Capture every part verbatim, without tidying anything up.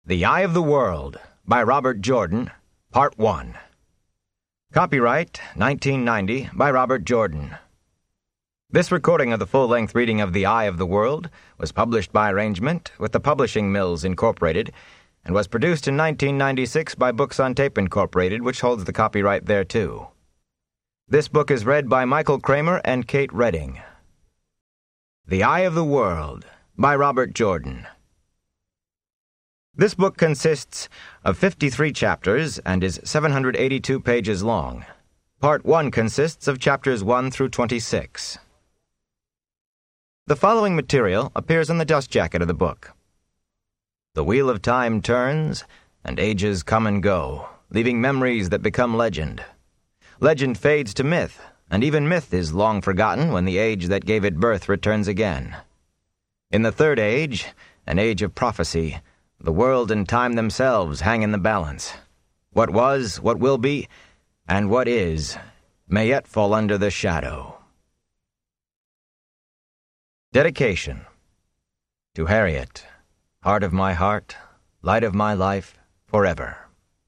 The Eye of the World by Robert Jordan, Part one. Copyright nineteen ninety by Robert Jordan. This recording of the full-length reading of The Eye of the World was published by arrangement with the Publishing Mills, Incorporated, and was produced in nineteen ninety-six by Books on Tape, Incorporated, which holds the copyright thereto. This book is read by Michael Kramer and Kate Redding. The Eye of the World by Robert Jordan. This book consists of fifty-three chapters and is seven hundred eighty-two pages long. Part one consists of chapters one through twenty-six. The following material appears on the dust jacket of the book. The wheel of time turns, and ages come and go, leaving memories that become legend. Legend fades to myth, and even myth is long forgotten when the age that gave it birth returns again. In the third age, an age of prophecy, the world and time themselves hang in the balance. What was, what will be, and what is, may yet fall under the shadow. Dedication. To Harriet, heart of my heart, light of my life, forever.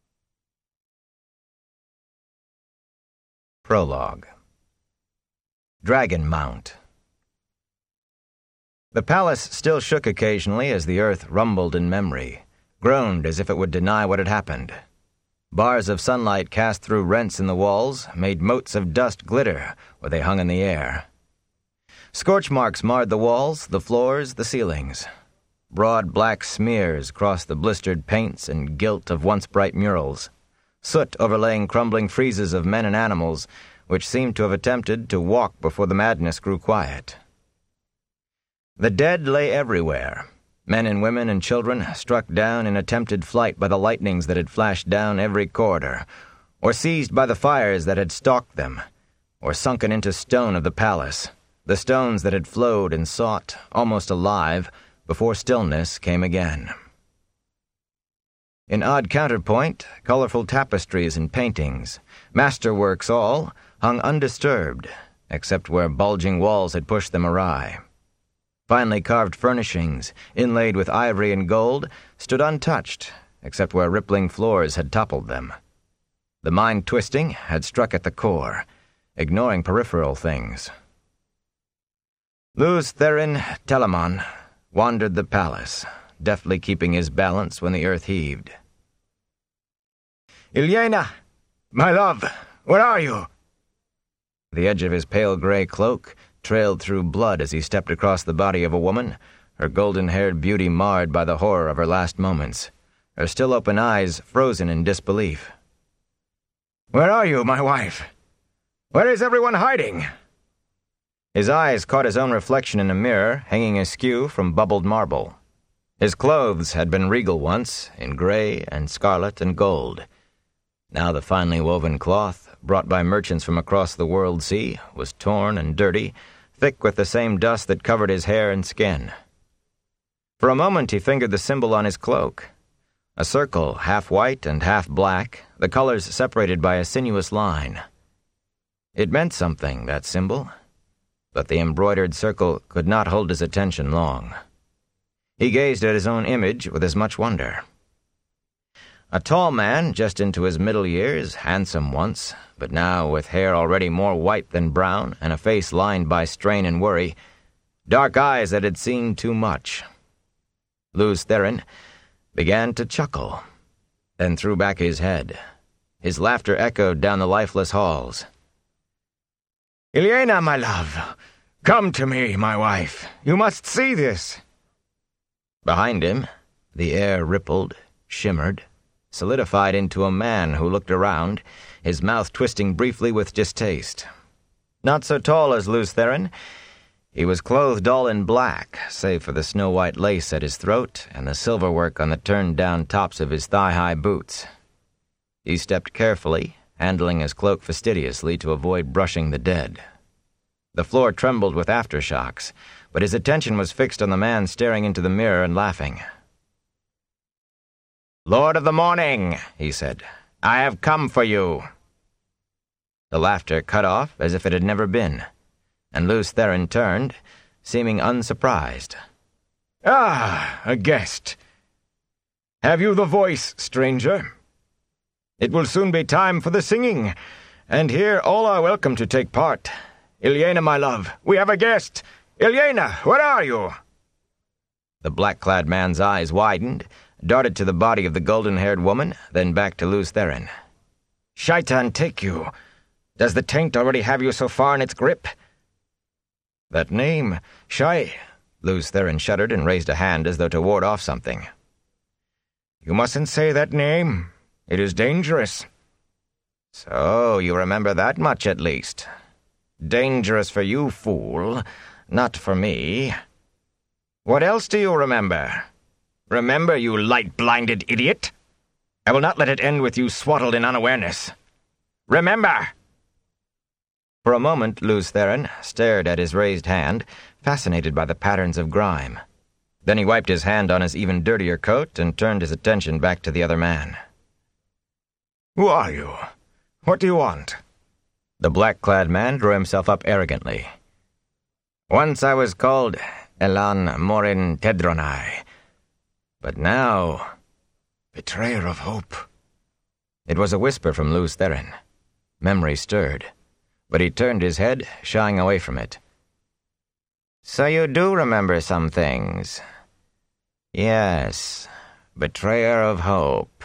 Prologue. Dragon Mount. The palace still shook occasionally as the earth rumbled in memory, groaned as if it would deny what had happened. Bars of sunlight cast through rents in the walls made motes of dust glitter where they hung in the air. Scorch marks marred the walls, the floors, the ceilings. Broad black smears crossed the blistered paints and gilt of once bright murals, soot overlaying crumbling friezes of men and animals which seemed to have attempted to walk before the madness grew quiet. The dead lay everywhere, men and women and children struck down in attempted flight by the lightnings that had flashed down every corridor, or seized by the fires that had stalked them, or sunken into stone of the palace, the stones that had flowed and sought, almost alive, before stillness came again. In odd counterpoint, colorful tapestries and paintings, masterworks all, hung undisturbed, except where bulging walls had pushed them awry. Finely carved furnishings, inlaid with ivory and gold, stood untouched, except where rippling floors had toppled them. The mind twisting had struck at the core, ignoring peripheral things. Lews Therin Telamon wandered the palace, deftly keeping his balance when the earth heaved. "Ilyena, my love, where are you?" The edge of his pale gray cloak trailed through blood as he stepped across the body of a woman, her golden-haired beauty marred by the horror of her last moments, her still-open eyes frozen in disbelief. "Where are you, my wife? Where is everyone hiding?" His eyes caught his own reflection in a mirror hanging askew from bubbled marble. His clothes had been regal once, in gray and scarlet and gold. Now the finely woven cloth, brought by merchants from across the world sea, was torn and dirty, thick with the same dust that covered his hair and skin. For a moment he fingered the symbol on his cloak. A circle, half white and half black, the colors separated by a sinuous line. It meant something, that symbol, but the embroidered circle could not hold his attention long. He gazed at his own image with as much wonder. A tall man, just into his middle years, handsome once, but now with hair already more white than brown and a face lined by strain and worry, dark eyes that had seen too much. Lews Therin began to chuckle, then threw back his head. His laughter echoed down the lifeless halls. "Ilyena, my love, come to me, my wife. You must see this." Behind him, the air rippled, shimmered, solidified into a man who looked around, his mouth twisting briefly with distaste. Not so tall as Lews Therin, he was clothed all in black, save for the snow-white lace at his throat and the silverwork on the turned-down tops of his thigh-high boots. He stepped carefully, handling his cloak fastidiously to avoid brushing the dead. The floor trembled with aftershocks, but his attention was fixed on the man staring into the mirror and laughing. "Lord of the Morning," he said, "I have come for you." The laughter cut off as if it had never been, and Lews Therin turned, seeming unsurprised. "Ah, a guest." Have you the voice, stranger? It will soon be time for the singing, and here all are welcome to take part. Ilyena, my love, we have a guest. Ilyena, where are you?" The black-clad man's eyes widened, darted to the body of the golden-haired woman, then back to Lews Therin. "Shaitan take you. Does the taint already have you so far in its grip?" "That name, Shai..." Lews Therin shuddered and raised a hand as though to ward off something. "You mustn't say that name. It is dangerous." "So, you remember that much at least. Dangerous for you, fool, not for me. What else do you remember? Remember, you light-blinded idiot? I will not let it end with you swaddled in unawareness. Remember!" For a moment, Lews Therin stared at his raised hand, fascinated by the patterns of grime. Then he wiped his hand on his even dirtier coat and turned his attention back to the other man. "Who are you? What do you want?" The black-clad man drew himself up arrogantly. "Once I was called Elan Morin Tedronai, but now, betrayer of hope." It was a whisper from Lews Therin. Memory stirred, but he turned his head, shying away from it. "So you do remember some things. Yes, betrayer of hope.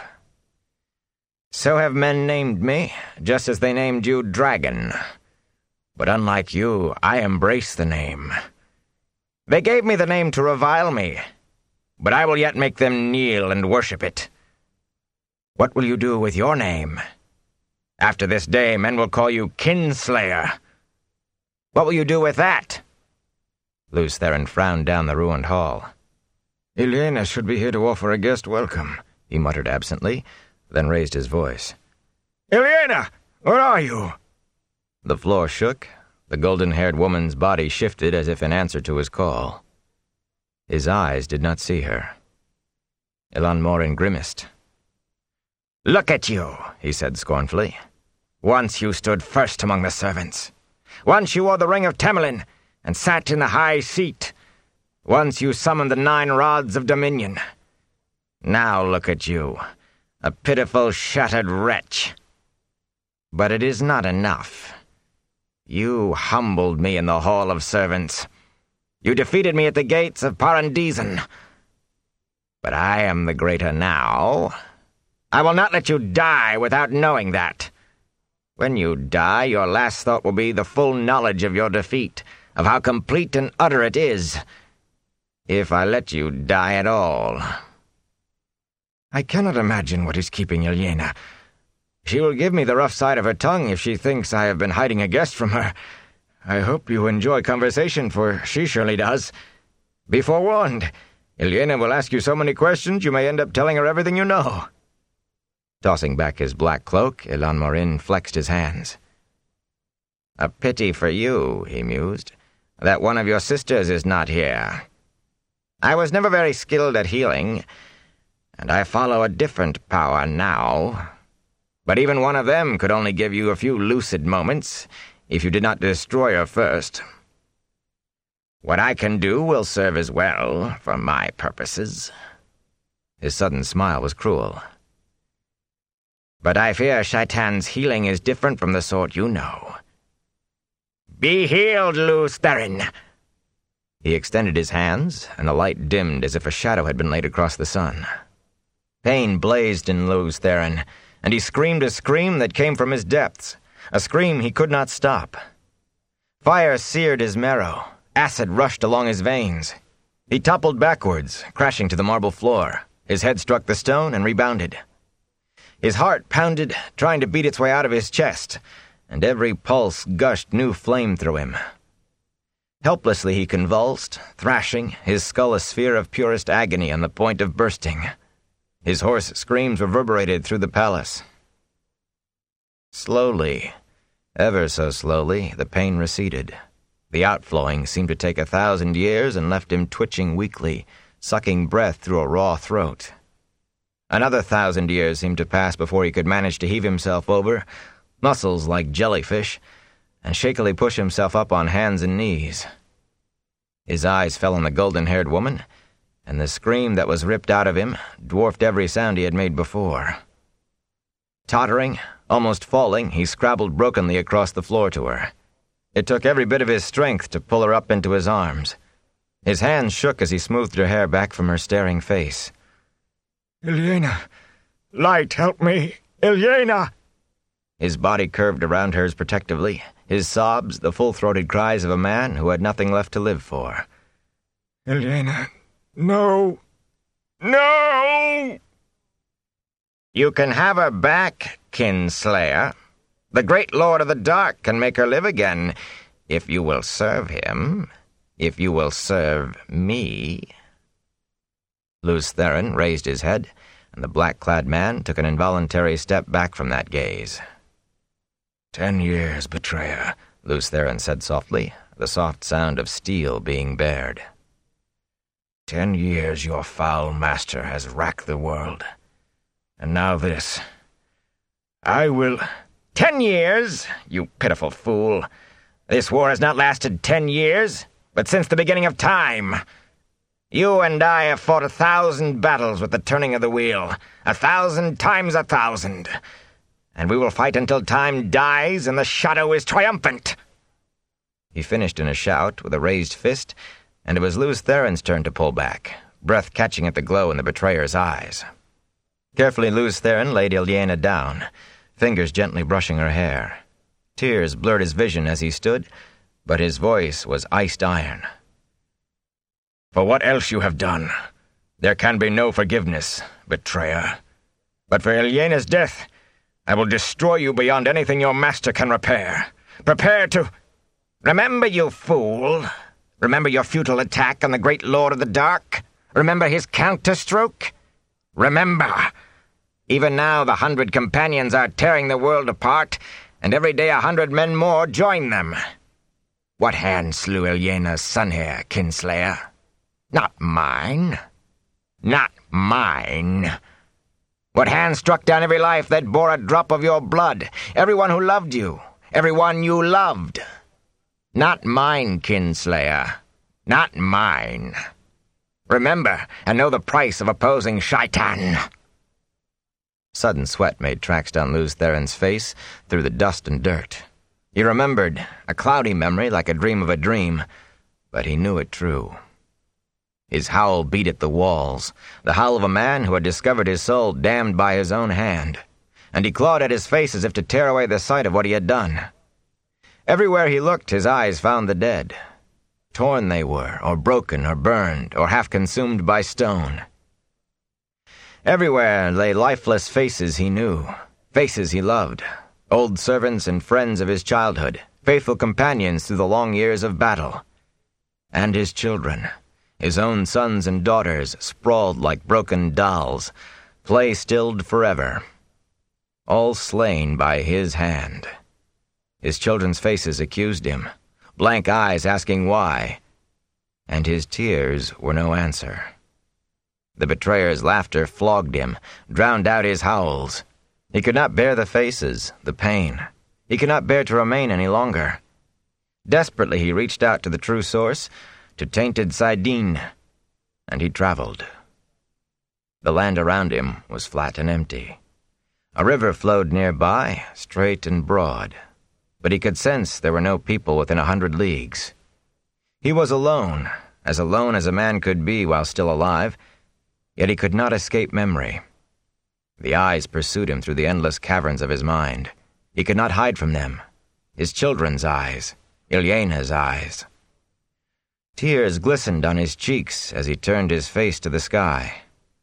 So have men named me, just as they named you Dragon. But unlike you, I embrace the name. They gave me the name to revile me, but I will yet make them kneel and worship it. What will you do with your name? After this day, men will call you Kinslayer. What will you do with that?" Lews Therin frowned down the ruined hall. "Ilyena should be here to offer a guest welcome," he muttered absently, then raised his voice. "Ilyena, where are you?" The floor shook. The golden-haired woman's body shifted as if in answer to his call. His eyes did not see her. Elan Morin grimaced. "Look at you," he said scornfully. "Once you stood first among the servants. Once you wore the ring of Temelin and sat in the high seat. Once you summoned the nine rods of dominion. Now look at you, a pitiful, shattered wretch. But it is not enough. You humbled me in the hall of servants. You defeated me at the gates of Parandizen. But I am the greater now. I will not let you die without knowing that. When you die, your last thought will be the full knowledge of your defeat, of how complete and utter it is. If I let you die at all." "I cannot imagine what is keeping Ilyena. She will give me the rough side of her tongue if she thinks I have been hiding a guest from her. I hope you enjoy conversation, for she surely does. Be forewarned. Ilyena will ask you so many questions you may end up telling her everything you know." Tossing back his black cloak, Elan Morin flexed his hands. "A pity for you," he mused, "that one of your sisters is not here. I was never very skilled at healing, and I follow a different power now. But even one of them could only give you a few lucid moments, if you did not destroy her first. What I can do will serve as well, for my purposes." His sudden smile was cruel. "But I fear Shaitan's healing is different from the sort you know. Be healed, Lews Therin." He extended his hands, and the light dimmed as if a shadow had been laid across the sun. Pain blazed in Lews Therin, and he screamed a scream that came from his depths, a scream he could not stop. Fire seared his marrow, acid rushed along his veins. He toppled backwards, crashing to the marble floor. His head struck the stone and rebounded. His heart pounded, trying to beat its way out of his chest, and every pulse gushed new flame through him. Helplessly he convulsed, thrashing, his skull a sphere of purest agony on the point of bursting. His hoarse screams reverberated through the palace. Slowly, ever so slowly, the pain receded. The outflowing seemed to take a thousand years and left him twitching weakly, sucking breath through a raw throat. Another thousand years seemed to pass before he could manage to heave himself over, muscles like jellyfish, and shakily push himself up on hands and knees. His eyes fell on the golden-haired woman, and the scream that was ripped out of him dwarfed every sound he had made before. Tottering, almost falling, he scrabbled brokenly across the floor to her. It took every bit of his strength to pull her up into his arms. His hands shook as he smoothed her hair back from her staring face. Ilyena! Light, help me! Ilyena! His body curved around hers protectively, his sobs the full-throated cries of a man who had nothing left to live for. Ilyena, no! No! You can have her back, Kinslayer. The great Lord of the Dark can make her live again, if you will serve him, if you will serve me. Lews Therin raised his head, and the black-clad man took an involuntary step back from that gaze. Ten years, betrayer, Lews Therin said softly, the soft sound of steel being bared. Ten years your foul master has racked the world. And now this. I will... Ten years, you pitiful fool. This war has not lasted ten years, but since the beginning of time. You and I have fought a thousand battles with the turning of the wheel, a thousand times a thousand. And we will fight until time dies and the shadow is triumphant. He finished in a shout with a raised fist, and it was Lews Therin's turn to pull back, breath catching at the glow in the betrayer's eyes. Carefully, Lews Therin laid Ilyena down, fingers gently brushing her hair. Tears blurred his vision as he stood, but his voice was iced iron. For what else you have done, there can be no forgiveness, betrayer. But for Ilyena's death, I will destroy you beyond anything your master can repair. Prepare to... Remember, you fool. Remember your futile attack on the great Lord of the Dark? Remember his counterstroke? Remember. Even now the hundred companions are tearing the world apart, and every day a hundred men more join them. What hand slew Ilyena's son here, Kinslayer? Not mine. Not mine. What hand struck down every life that bore a drop of your blood? Everyone who loved you. Everyone you loved. Not mine, Kinslayer. Not mine. Remember, and know the price of opposing Shaitan. Sudden sweat made tracks down Lews Therin's face through the dust and dirt. He remembered, a cloudy memory like a dream of a dream, but he knew it true. His howl beat at the walls, the howl of a man who had discovered his soul damned by his own hand, and he clawed at his face as if to tear away the sight of what he had done. Everywhere he looked, his eyes found the dead. Torn they were, or broken, or burned, or half consumed by stone. Everywhere lay lifeless faces he knew, faces he loved, old servants and friends of his childhood, faithful companions through the long years of battle. And his children, his own sons and daughters, sprawled like broken dolls, play-stilled forever. All slain by his hand. His children's faces accused him, blank eyes asking why, and his tears were no answer. The betrayer's laughter flogged him, drowned out his howls. He could not bear the faces, the pain. He could not bear to remain any longer. Desperately he reached out to the true source, to tainted saidin, and he traveled. The land around him was flat and empty. A river flowed nearby, straight and broad, but he could sense there were no people within a hundred leagues. He was alone, as alone as a man could be while still alive, yet he could not escape memory. The eyes pursued him through the endless caverns of his mind. He could not hide from them. His children's eyes, Ilyena's eyes. Tears glistened on his cheeks as he turned his face to the sky.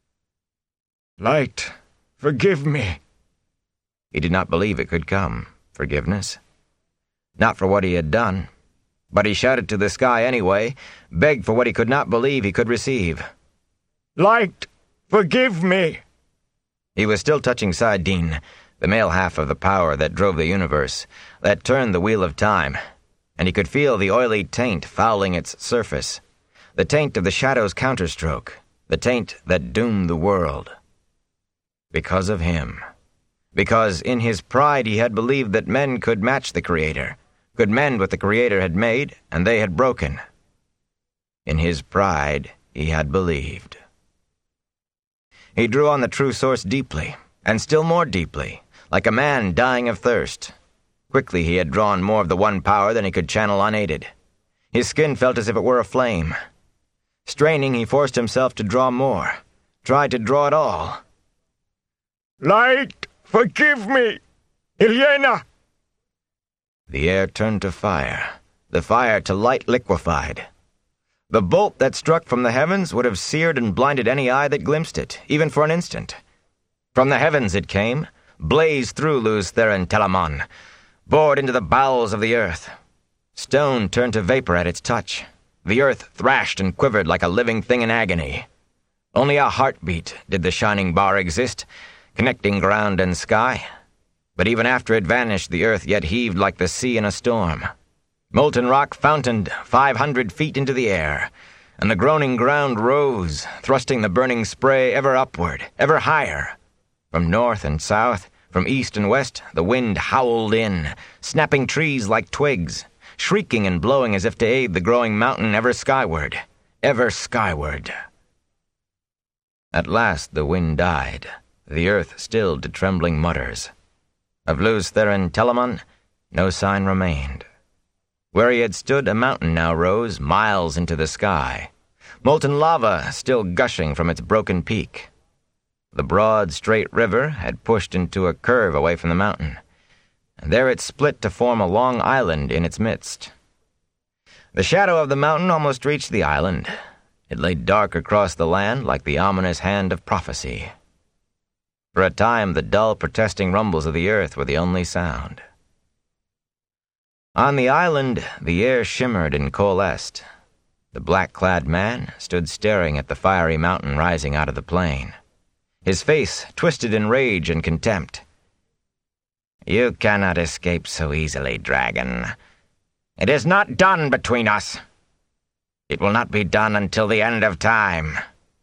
Light, forgive me. He did not believe it could come, forgiveness. Not for what he had done, but he shouted to the sky anyway, begged for what he could not believe he could receive. Light, forgive me. He was still touching saidin, the male half of the power that drove the universe, that turned the wheel of time, and he could feel the oily taint fouling its surface, the taint of the shadow's counterstroke, the taint that doomed the world. Because of him. Because in his pride he had believed that men could match the Creator, could mend what the Creator had made and they had broken. In his pride he had believed. He drew on the true source deeply, and still more deeply, like a man dying of thirst. Quickly he had drawn more of the one power than he could channel unaided. His skin felt as if it were aflame. Straining, he forced himself to draw more, tried to draw it all. "Light, forgive me! Ilyena!" The air turned to fire, the fire to light liquefied. The bolt that struck from the heavens would have seared and blinded any eye that glimpsed it, even for an instant. From the heavens it came, blazed through Luz Therin Telamon, bored into the bowels of the earth. Stone turned to vapor at its touch. The earth thrashed and quivered like a living thing in agony. Only a heartbeat did the shining bar exist, connecting ground and sky. But even after it vanished, the earth yet heaved like the sea in a storm. Molten rock fountained five hundred feet into the air, and the groaning ground rose, thrusting the burning spray ever upward, ever higher. From north and south, from east and west, the wind howled in, snapping trees like twigs, shrieking and blowing as if to aid the growing mountain ever skyward, ever skyward. At last the wind died, the earth stilled to trembling mutters. Of Luz Therin Telamon, no sign remained. Where he had stood, a mountain now rose, miles into the sky, molten lava still gushing from its broken peak. The broad, straight river had pushed into a curve away from the mountain, and there it split to form a long island in its midst. The shadow of the mountain almost reached the island. It lay dark across the land like the ominous hand of prophecy. For a time, the dull, protesting rumbles of the earth were the only sound. On the island, the air shimmered and coalesced. The black-clad man stood staring at the fiery mountain rising out of the plain, his face twisted in rage and contempt. "You cannot escape so easily, dragon. It is not done between us. It will not be done until the end of time."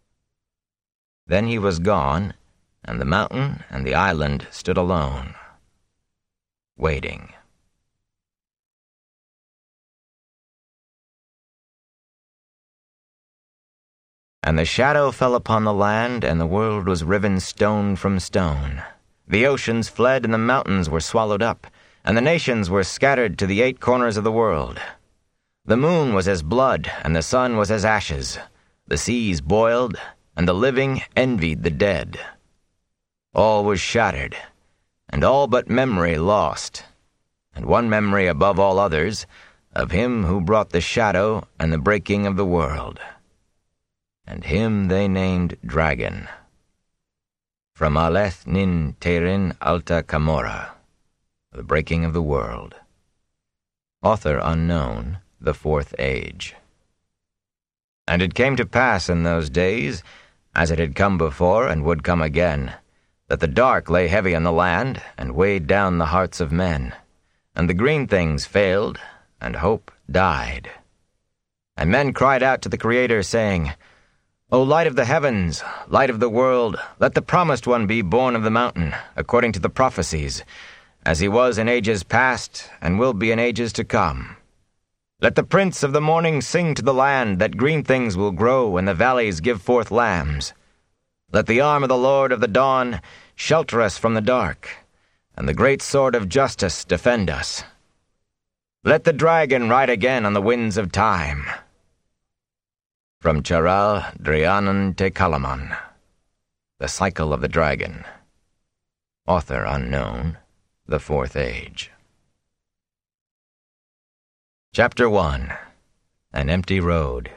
Then he was gone, and the mountain and the island stood alone, waiting. And the shadow fell upon the land, and the world was riven stone from stone. The oceans fled, and the mountains were swallowed up, and the nations were scattered to the eight corners of the world. The moon was as blood, and the sun was as ashes. The seas boiled, and the living envied the dead. All was shattered, and all but memory lost, and one memory above all others, of him who brought the shadow and the breaking of the world. And him they named Dragon. From Aleth Nin Terin Alta Camora, The Breaking of the World. Author unknown, The Fourth Age. And it came to pass in those days, as it had come before and would come again, that the dark lay heavy on the land and weighed down the hearts of men, and the green things failed, and hope died. And men cried out to the Creator, saying, "O light of the heavens, light of the world, let the promised one be born of the mountain, according to the prophecies, as he was in ages past, and will be in ages to come. Let the prince of the morning sing to the land that green things will grow, and the valleys give forth lambs. Let the arm of the Lord of the dawn shelter us from the dark, and the great sword of justice defend us. Let the dragon ride again on the winds of time." From Charal Drianan Te Kalaman, The Cycle of the Dragon. Author unknown, The Fourth Age. Chapter one. An Empty Road.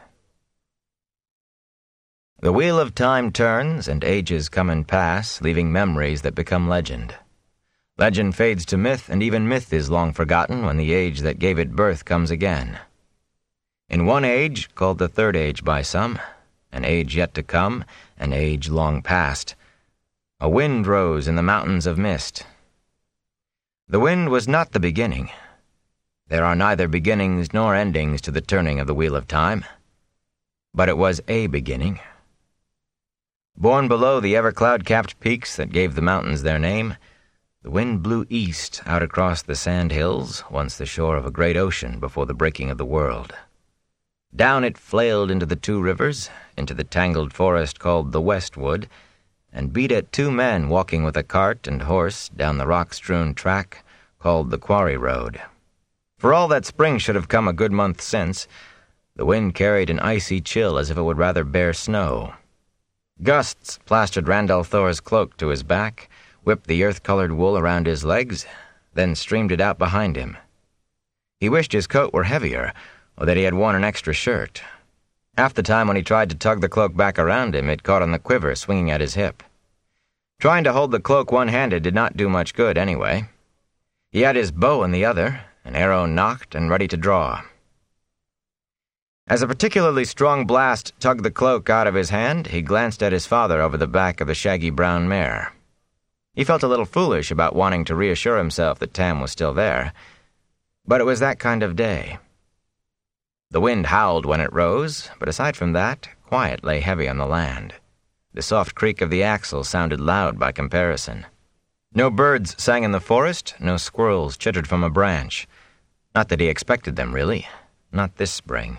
The wheel of time turns, and ages come and pass, leaving memories that become legend. Legend fades to myth, and even myth is long forgotten when the age that gave it birth comes again. In one age, called the Third Age by some, an age yet to come, an age long past, a wind rose in the mountains of mist. The wind was not the beginning. There are neither beginnings nor endings to the turning of the wheel of time, but it was a beginning. Born below the ever cloud-capped peaks that gave the mountains their name, the wind blew east out across the sand hills, once the shore of a great ocean before the breaking of the world. Down it flailed into the two rivers, into the tangled forest called the Westwood, and beat at two men walking with a cart and horse down the rock-strewn track called the Quarry Road. For all that spring should have come a good month since, the wind carried an icy chill as if it would rather bear snow. Gusts plastered Randall Thor's cloak to his back, whipped the earth-colored wool around his legs, then streamed it out behind him. He wished his coat were heavier, or that he had worn an extra shirt. Half the time when he tried to tug the cloak back around him, it caught on the quiver swinging at his hip. Trying to hold the cloak one-handed did not do much good anyway. He had his bow in the other, an arrow nocked and ready to draw. As a particularly strong blast tugged the cloak out of his hand, he glanced at his father over the back of the shaggy brown mare. He felt a little foolish about wanting to reassure himself that Tam was still there, but it was that kind of day. The wind howled when it rose, but aside from that, quiet lay heavy on the land. The soft creak of the axle sounded loud by comparison. No birds sang in the forest, no squirrels chittered from a branch. Not that he expected them, really. Not this spring.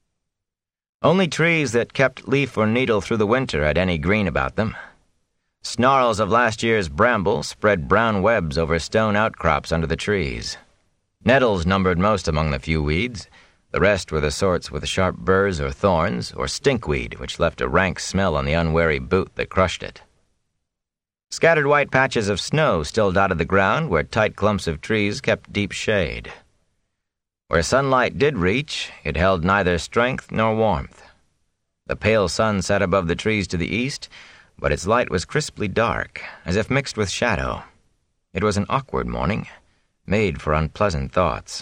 Only trees that kept leaf or needle through the winter had any green about them. Snarls of last year's bramble spread brown webs over stone outcrops under the trees. Nettles numbered most among the few weeds. The rest were the sorts with sharp burrs or thorns, or stinkweed, which left a rank smell on the unwary boot that crushed it. Scattered white patches of snow still dotted the ground where tight clumps of trees kept deep shade. Where sunlight did reach, it held neither strength nor warmth. The pale sun sat above the trees to the east, but its light was crisply dark, as if mixed with shadow. It was an awkward morning, made for unpleasant thoughts.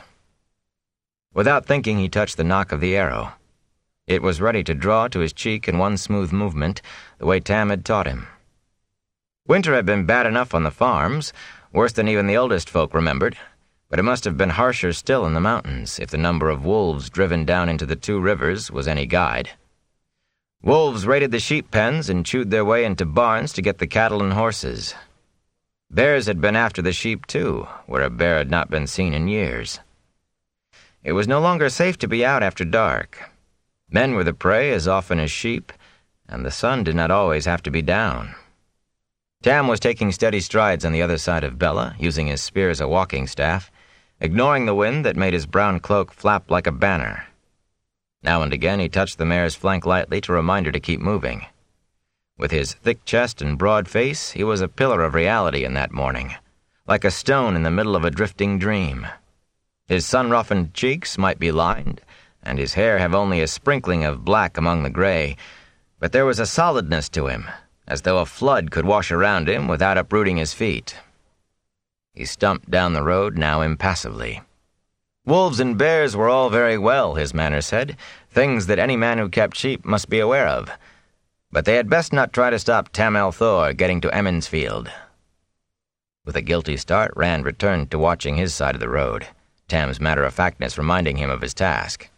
Without thinking, he touched the nock of the arrow. It was ready to draw to his cheek in one smooth movement, the way Tam had taught him. Winter had been bad enough on the farms, worse than even the oldest folk remembered, but it must have been harsher still in the mountains if the number of wolves driven down into the two rivers was any guide. Wolves raided the sheep pens and chewed their way into barns to get the cattle and horses. Bears had been after the sheep, too, where a bear had not been seen in years. It was no longer safe to be out after dark. Men were the prey as often as sheep, and the sun did not always have to be down. Tam was taking steady strides on the other side of Bella, using his spear as a walking staff, ignoring the wind that made his brown cloak flap like a banner. Now and again he touched the mare's flank lightly to remind her to keep moving. With his thick chest and broad face, he was a pillar of reality in that morning, like a stone in the middle of a drifting dream. His sun-roughened cheeks might be lined, and his hair have only a sprinkling of black among the gray, but there was a solidness to him, as though a flood could wash around him without uprooting his feet. He stumped down the road now impassively. Wolves and bears were all very well, his manner said, things that any man who kept sheep must be aware of, but they had best not try to stop Tam Thor getting to Emmonsfield. With a guilty start, Rand returned to watching his side of the road, Tam's matter-of-factness reminding him of his task.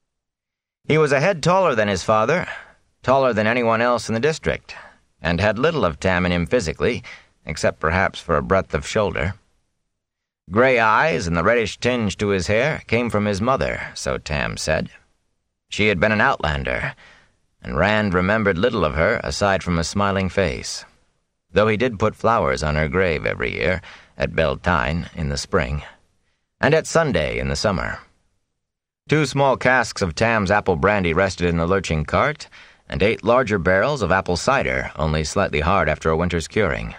He was a head taller than his father, taller than anyone else in the district, and had little of Tam in him physically, except perhaps for a breadth of shoulder. Gray eyes and the reddish tinge to his hair came from his mother, so Tam said. She had been an outlander, and Rand remembered little of her aside from a smiling face, though he did put flowers on her grave every year, at Beltane in the spring, and at Sunday in the summer. Two small casks of Tam's apple brandy rested in the lurching cart, and eight larger barrels of apple cider, only slightly hard after a winter's curing.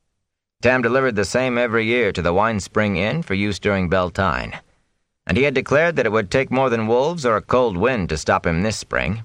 Tam delivered the same every year to the Wine Spring Inn for use during Beltane, and he had declared that it would take more than wolves or a cold wind to stop him this spring.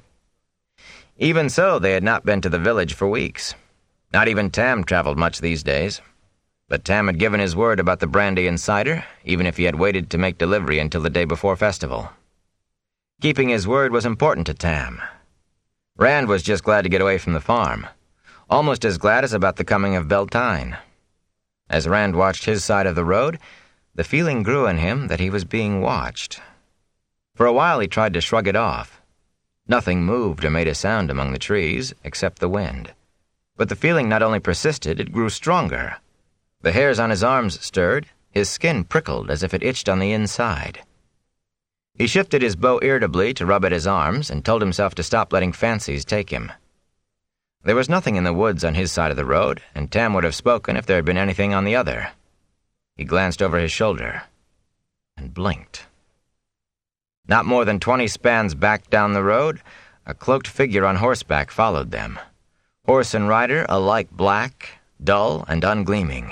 Even so, they had not been to the village for weeks. Not even Tam traveled much these days. But Tam had given his word about the brandy and cider, even if he had waited to make delivery until the day before festival. Keeping his word was important to Tam. Rand was just glad to get away from the farm, almost as glad as about the coming of Beltane. As Rand watched his side of the road, the feeling grew in him that he was being watched. For a while he tried to shrug it off. Nothing moved or made a sound among the trees, except the wind. But the feeling not only persisted, it grew stronger. The hairs on his arms stirred, his skin prickled as if it itched on the inside. He shifted his bow irritably to rub at his arms and told himself to stop letting fancies take him. There was nothing in the woods on his side of the road, and Tam would have spoken if there had been anything on the other. He glanced over his shoulder and blinked. Not more than twenty spans back down the road, a cloaked figure on horseback followed them, horse and rider alike black, dull, and ungleaming.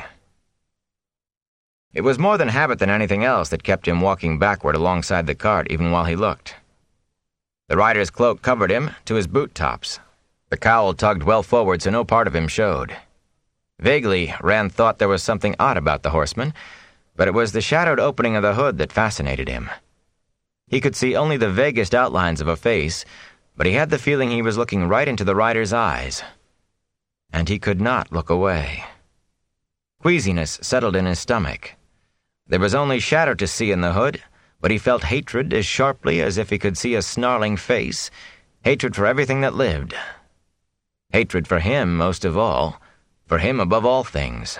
It was more than habit than anything else that kept him walking backward alongside the cart even while he looked. The rider's cloak covered him to his boot tops. The cowl tugged well forward so no part of him showed. Vaguely, Rand thought there was something odd about the horseman, but it was the shadowed opening of the hood that fascinated him. He could see only the vaguest outlines of a face, but he had the feeling he was looking right into the rider's eyes. And he could not look away. Queasiness settled in his stomach. There was only shadow to see in the hood, but he felt hatred as sharply as if he could see a snarling face, hatred for everything that lived. Hatred for him most of all, for him above all things.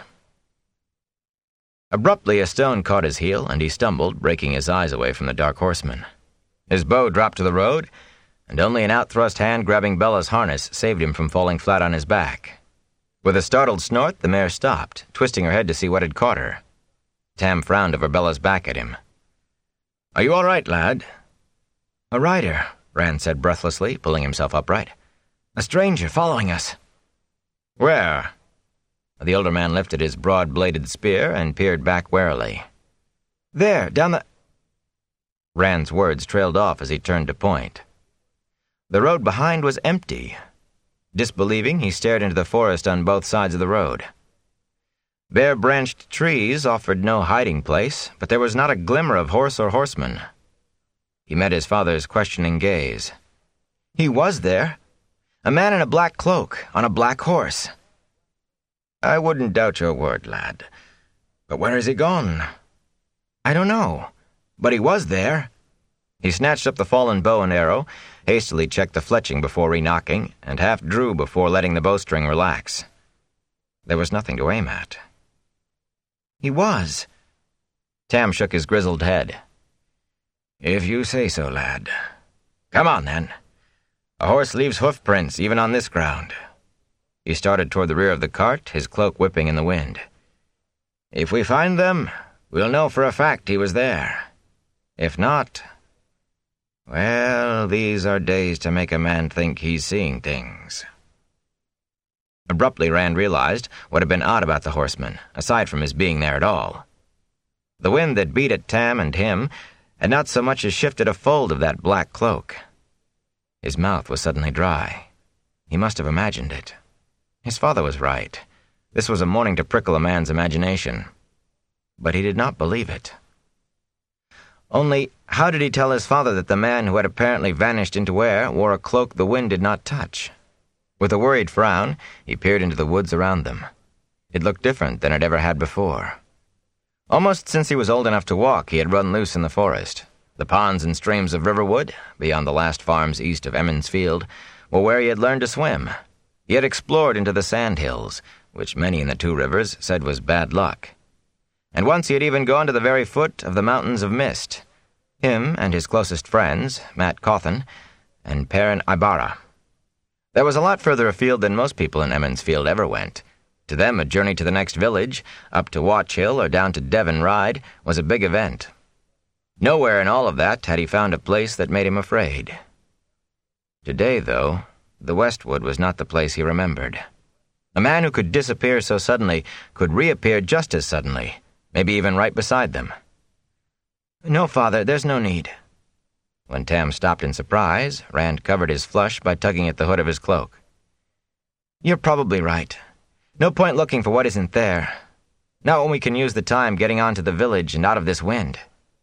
Abruptly a stone caught his heel, and he stumbled, breaking his eyes away from the dark horseman. His bow dropped to the road, and only an outthrust hand grabbing Bella's harness saved him from falling flat on his back. With a startled snort, the mare stopped, twisting her head to see what had caught her. Tam frowned over Bella's back at him. "Are you all right, lad?" "A rider," Rand said breathlessly, pulling himself upright. "A stranger following us." "Where?" The older man lifted his broad-bladed spear and peered back warily. "There, down the—" Rand's words trailed off as he turned to point. The road behind was empty. Disbelieving, he stared into the forest on both sides of the road. Bare-branched trees offered no hiding place, but there was not a glimmer of horse or horseman. He met his father's questioning gaze. He was there. A man in a black cloak, on a black horse. "I wouldn't doubt your word, lad. But where has he gone?" "I don't know. But he was there." He snatched up the fallen bow and arrow, hastily checked the fletching before re-knocking, and half drew before letting the bowstring relax. There was nothing to aim at. "He was." Tam shook his grizzled head. "If you say so, lad. Come on, then. A horse leaves hoof prints even on this ground." He started toward the rear of the cart, his cloak whipping in the wind. "If we find them, we'll know for a fact he was there. If not, well, these are days to make a man think he's seeing things." Abruptly, Rand realized what had been odd about the horseman, aside from his being there at all. The wind that beat at Tam and him had not so much as shifted a fold of that black cloak. His mouth was suddenly dry. He must have imagined it. His father was right. This was a morning to prickle a man's imagination. But he did not believe it. Only, how did he tell his father that the man who had apparently vanished into air wore a cloak the wind did not touch? With a worried frown, he peered into the woods around them. It looked different than it ever had before. Almost since he was old enough to walk, he had run loose in the forest. The ponds and streams of Riverwood, beyond the last farms east of Emmons Field, were where he had learned to swim. He had explored into the sandhills, which many in the Two Rivers said was bad luck. And once he had even gone to the very foot of the Mountains of Mist. Him and his closest friends, Matt Cawthon, and Perrin Ibarra. There was a lot further afield than most people in Emmons Field ever went. To them, a journey to the next village, up to Watch Hill or down to Devon Ride, was a big event. Nowhere in all of that had he found a place that made him afraid. Today, though, the Westwood was not the place he remembered. A man who could disappear so suddenly could reappear just as suddenly, maybe even right beside them. "No, Father, there's no need." When Tam stopped in surprise, Rand covered his flush by tugging at the hood of his cloak. "You're probably right. No point looking for what isn't there. Not when we can use the time getting on to the village and out of this wind."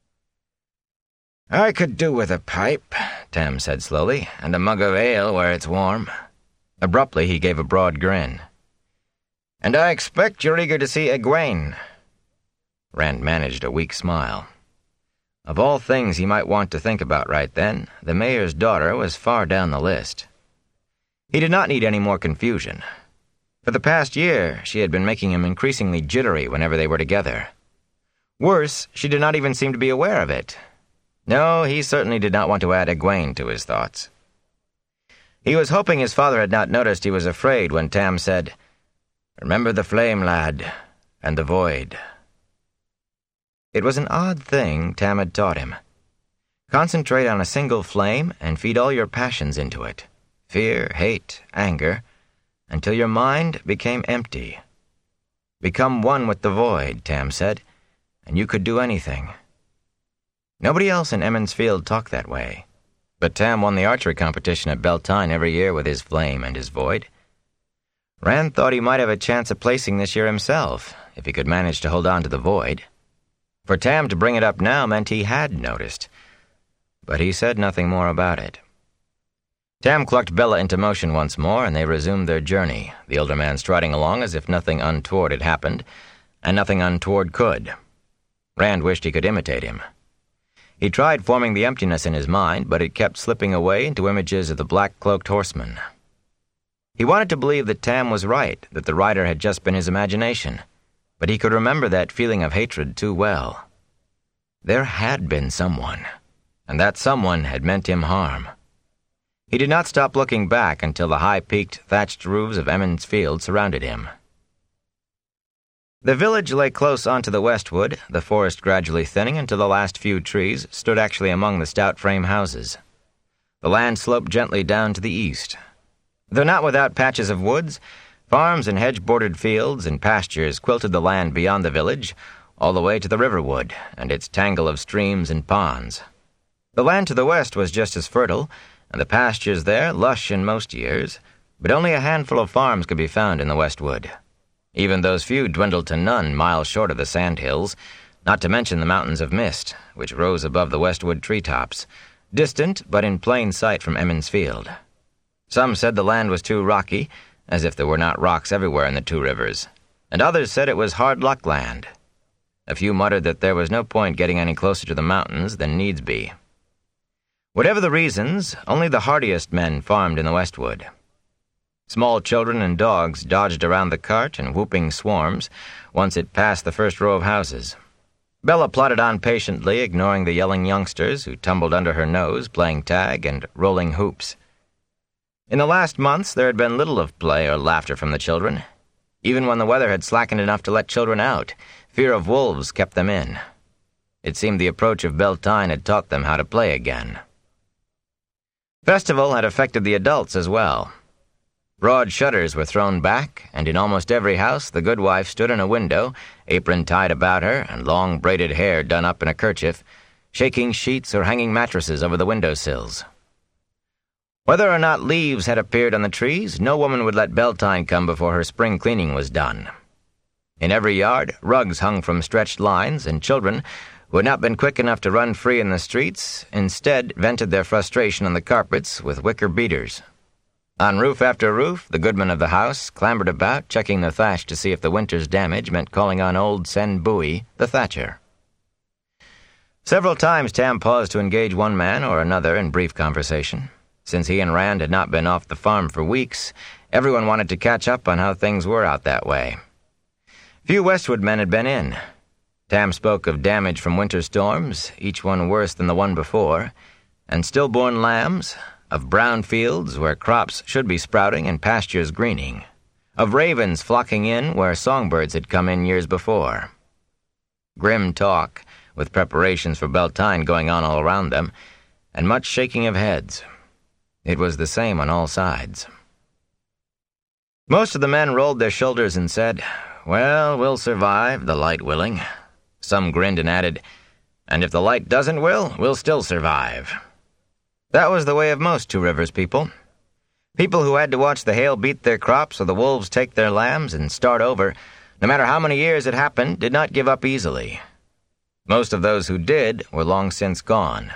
"I could do with a pipe," Tam said slowly, "and a mug of ale where it's warm." Abruptly, he gave a broad grin. "And I expect you're eager to see Egwene." Rand managed a weak smile. Of all things he might want to think about right then, the mayor's daughter was far down the list. He did not need any more confusion. For the past year, she had been making him increasingly jittery whenever they were together. Worse, she did not even seem to be aware of it. No, he certainly did not want to add Egwene to his thoughts. He was hoping his father had not noticed he was afraid when Tam said, "Remember the flame, lad, and the void." It was an odd thing Tam had taught him. Concentrate on a single flame and feed all your passions into it, fear, hate, anger, until your mind became empty. Become one with the void, Tam said, and you could do anything. Nobody else in Emond's Field talked that way, but Tam won the archery competition at Beltane every year with his flame and his void. Rand thought he might have a chance of placing this year himself, if he could manage to hold on to the void. For Tam to bring it up now meant he had noticed, but he said nothing more about it. Tam clucked Bella into motion once more, and they resumed their journey, the older man striding along as if nothing untoward had happened, and nothing untoward could. Rand wished he could imitate him. He tried forming the emptiness in his mind, but it kept slipping away into images of the black-cloaked horseman. He wanted to believe that Tam was right, that the rider had just been his imagination, but he could remember that feeling of hatred too well. There had been someone, and that someone had meant him harm. He did not stop looking back until the high-peaked, thatched roofs of Emond's Field surrounded him. The village lay close onto the westwood, the forest gradually thinning until the last few trees stood actually among the stout frame houses. The land sloped gently down to the east. Though not without patches of woods, farms and hedge-bordered fields and pastures quilted the land beyond the village, all the way to the riverwood and its tangle of streams and ponds. The land to the west was just as fertile, and the pastures there lush in most years, but only a handful of farms could be found in the westwood. Even those few dwindled to none miles short of the sandhills, not to mention the mountains of mist, which rose above the westwood treetops, distant but in plain sight from Emond's Field. Some said the land was too rocky, as if there were not rocks everywhere in the two rivers, and others said it was hard-luck land. A few muttered that there was no point getting any closer to the mountains than needs be. Whatever the reasons, only the hardiest men farmed in the westwood. Small children and dogs dodged around the cart in whooping swarms once it passed the first row of houses. Bella plodded on patiently, ignoring the yelling youngsters who tumbled under her nose, playing tag and rolling hoops. In the last months, there had been little of play or laughter from the children. Even when the weather had slackened enough to let children out, fear of wolves kept them in. It seemed the approach of Beltane had taught them how to play again. Festival had affected the adults as well. Broad shutters were thrown back, and in almost every house the good wife stood in a window, apron tied about her and long braided hair done up in a kerchief, shaking sheets or hanging mattresses over the windowsills. Whether or not leaves had appeared on the trees, no woman would let Beltane come before her spring cleaning was done. In every yard, rugs hung from stretched lines, and children, who had not been quick enough to run free in the streets, instead vented their frustration on the carpets with wicker beaters. On roof after roof, the goodman of the house clambered about, checking the thatch to see if the winter's damage meant calling on old Sen Bowie, the thatcher. Several times Tam paused to engage one man or another in brief conversation. Since he and Rand had not been off the farm for weeks, everyone wanted to catch up on how things were out that way. Few Westwood men had been in. Tam spoke of damage from winter storms, each one worse than the one before, and stillborn lambs, of brown fields where crops should be sprouting and pastures greening, of ravens flocking in where songbirds had come in years before. Grim talk, with preparations for Beltane going on all around them, and much shaking of heads. It was the same on all sides. Most of the men rolled their shoulders and said, "Well, we'll survive, the light willing." Some grinned and added, "And if the light doesn't will, we'll still survive." That was the way of most Two Rivers people. People who had to watch the hail beat their crops or the wolves take their lambs and start over, no matter how many years it happened, did not give up easily. Most of those who did were long since gone.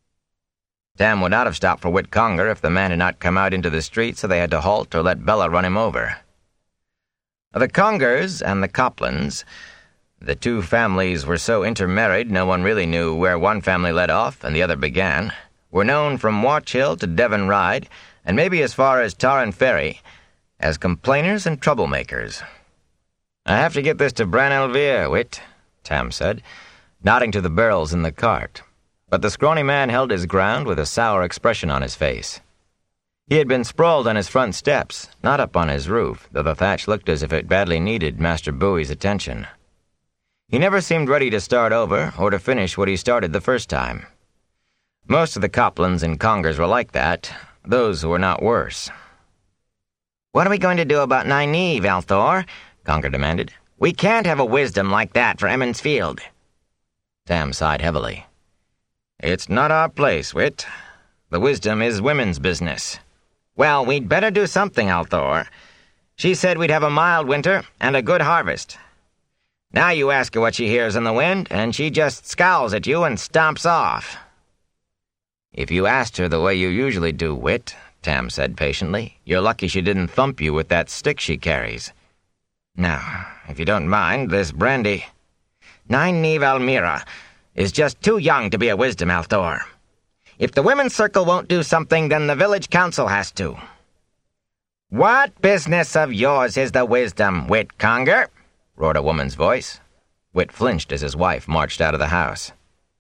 Tam would not have stopped for Whitconger if the man had not come out into the street, so they had to halt or let Bella run him over. The Congers and the Coplans, the two families were so intermarried no one really knew where one family led off and the other began, were known from Watch Hill to Devon Ride, and maybe as far as Tarn Ferry, as complainers and troublemakers. "I have to get this to Bran Elvire, Whit," Tam said, nodding to the barrels in the cart. But the scrawny man held his ground with a sour expression on his face. He had been sprawled on his front steps, not up on his roof, though the thatch looked as if it badly needed Master Bowie's attention. He never seemed ready to start over or to finish what he started the first time. Most of the Coplans and Congers were like that, those who were not worse. "What are we going to do about Nynaeve, Althor?" Conger demanded. "We can't have a wisdom like that for Emond's Field." Tam sighed heavily. "It's not our place, Wit. The wisdom is women's business." "Well, we'd better do something, Althor. She said we'd have a mild winter and a good harvest. Now you ask her what she hears in the wind, and she just scowls at you and stomps off." "If you asked her the way you usually do, Wit," Tam said patiently, "you're lucky she didn't thump you with that stick she carries. Now, if you don't mind, this brandy—" "Nynaeve Almira is just too young to be a wisdom, Althor. If the women's circle won't do something, then the village council has to." "What business of yours is the wisdom, Wit Conger?" roared a woman's voice. Wit flinched as his wife marched out of the house.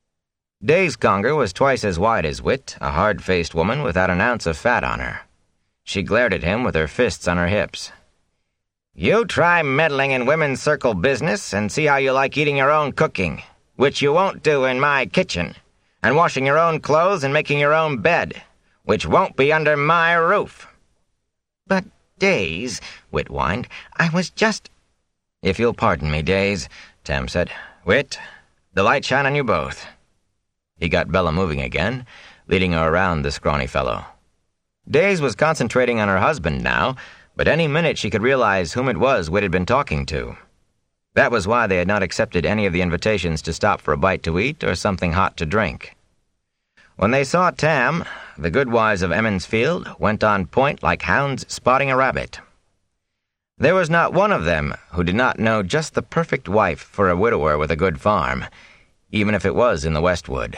Days Conger was twice as wide as Wit, a hard-faced woman without an ounce of fat on her. She glared at him with her fists on her hips. "You try meddling in women's circle business and see how you like eating your own cooking, which you won't do in my kitchen, and washing your own clothes and making your own bed, which won't be under my roof." "But, Days," Wit whined, "I was just—" "If you'll pardon me, Days," Tam said. "Wit, the light shine on you both." He got Bella moving again, leading her around the scrawny fellow. Days was concentrating on her husband now, but any minute she could realize whom it was Wit had been talking to. That was why they had not accepted any of the invitations to stop for a bite to eat or something hot to drink. When they saw Tam, the good wives of Emond's Field went on point like hounds spotting a rabbit. There was not one of them who did not know just the perfect wife for a widower with a good farm, even if it was in the Westwood.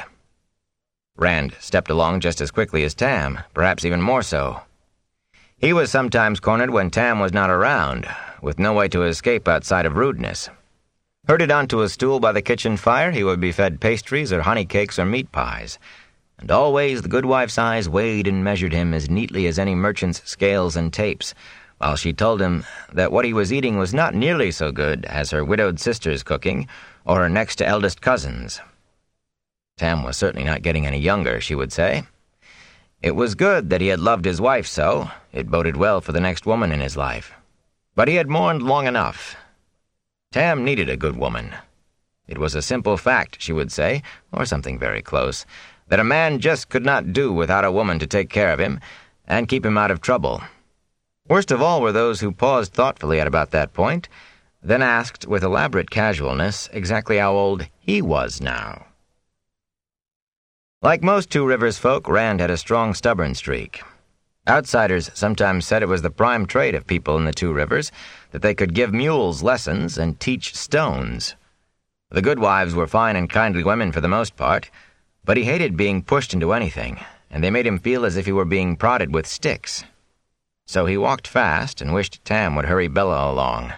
Rand stepped along just as quickly as Tam, perhaps even more so. He was sometimes cornered when Tam was not around, with no way to escape outside of rudeness. Herded onto a stool by the kitchen fire, he would be fed pastries or honey cakes or meat pies, and always the good wife's eyes weighed and measured him as neatly as any merchant's scales and tapes, while she told him that what he was eating was not nearly so good as her widowed sister's cooking or her next-to-eldest cousin's. Tam was certainly not getting any younger, she would say. It was good that he had loved his wife so. It boded well for the next woman in his life. But he had mourned long enough. Tam needed a good woman. It was a simple fact, she would say, or something very close, that a man just could not do without a woman to take care of him and keep him out of trouble. Worst of all were those who paused thoughtfully at about that point, then asked with elaborate casualness exactly how old he was now. Like most Two Rivers folk, Rand had a strong stubborn streak. Outsiders sometimes said it was the prime trait of people in the Two Rivers that they could give mules lessons and teach stones. The good wives were fine and kindly women for the most part, but he hated being pushed into anything, and they made him feel as if he were being prodded with sticks. So he walked fast and wished Tam would hurry Bella along.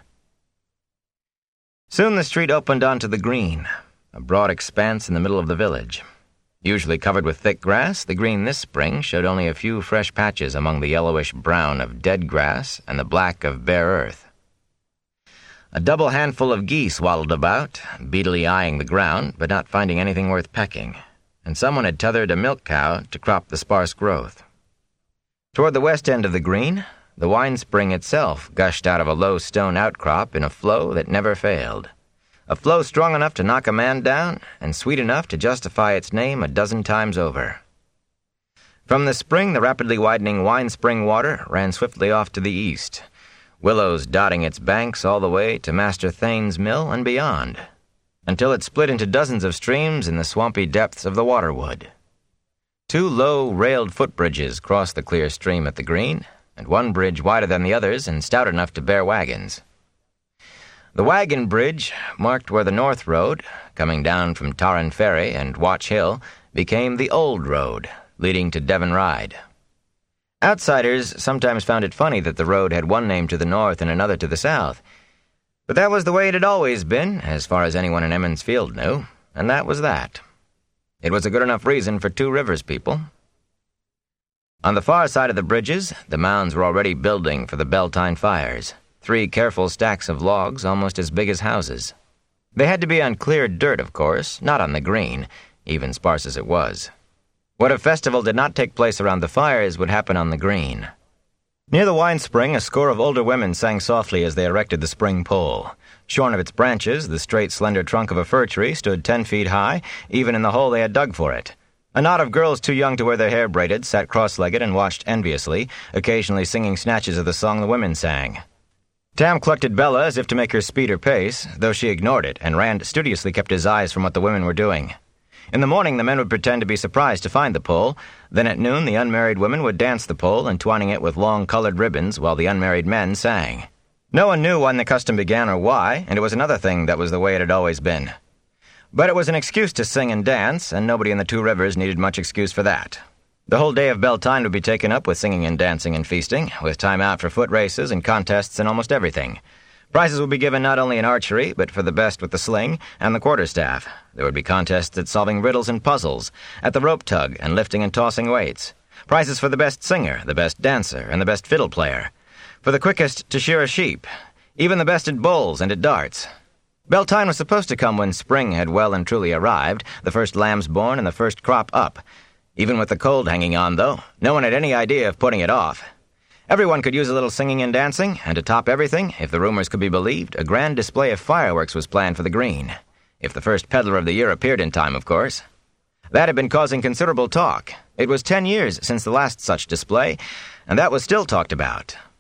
Soon the street opened onto the green, a broad expanse in the middle of the village. Usually covered with thick grass, the green this spring showed only a few fresh patches among the yellowish brown of dead grass and the black of bare earth. A double handful of geese waddled about, beadily eyeing the ground, but not finding anything worth pecking, and someone had tethered a milk cow to crop the sparse growth. Toward the west end of the green, the wine spring itself gushed out of a low stone outcrop in a flow that never failed. A flow strong enough to knock a man down, and sweet enough to justify its name a dozen times over. From the spring, the rapidly widening wine spring water ran swiftly off to the east, willows dotting its banks all the way to Master Thane's mill and beyond, until it split into dozens of streams in the swampy depths of the waterwood. Two low, railed footbridges crossed the clear stream at the green, and one bridge wider than the others and stout enough to bear wagons. The wagon bridge marked where the North Road, coming down from Tarran Ferry and Watch Hill, became the Old Road, leading to Devon Ride. Outsiders sometimes found it funny that the road had one name to the north and another to the south, but that was the way it had always been, as far as anyone in Emond's Field knew, and that was that. It was a good enough reason for Two Rivers people. On the far side of the bridges, the mounds were already building for the Beltane fires, three careful stacks of logs almost as big as houses. They had to be on cleared dirt, of course, not on the green, even sparse as it was. What if festival did not take place around the fires would happen on the green. Near the wine spring, a score of older women sang softly as they erected the spring pole. Shorn of its branches, the straight, slender trunk of a fir tree stood ten feet high, even in the hole they had dug for it. A knot of girls too young to wear their hair braided sat cross-legged and watched enviously, occasionally singing snatches of the song the women sang. Tam clucked Bella as if to make her speed her pace, though she ignored it, and Rand studiously kept his eyes from what the women were doing. In the morning, the men would pretend to be surprised to find the pole. Then at noon, the unmarried women would dance the pole, entwining it with long colored ribbons, while the unmarried men sang. No one knew when the custom began or why, and it was another thing that was the way it had always been. But it was an excuse to sing and dance, and nobody in the Two Rivers needed much excuse for that. The whole day of Beltane would be taken up with singing and dancing and feasting, with time out for foot races and contests and almost everything. Prizes would be given not only in archery, but for the best with the sling and the quarterstaff. There would be contests at solving riddles and puzzles, at the rope tug and lifting and tossing weights. Prizes for the best singer, the best dancer, and the best fiddle player. For the quickest to shear a sheep. Even the best at bowls and at darts. Beltane was supposed to come when spring had well and truly arrived, the first lambs born and the first crop up. Even with the cold hanging on, though, no one had any idea of putting it off. Everyone could use a little singing and dancing, and to top everything, if the rumors could be believed, a grand display of fireworks was planned for the green. If the first peddler of the year appeared in time, of course. That had been causing considerable talk. It was ten years since the last such display, and that was still talked about.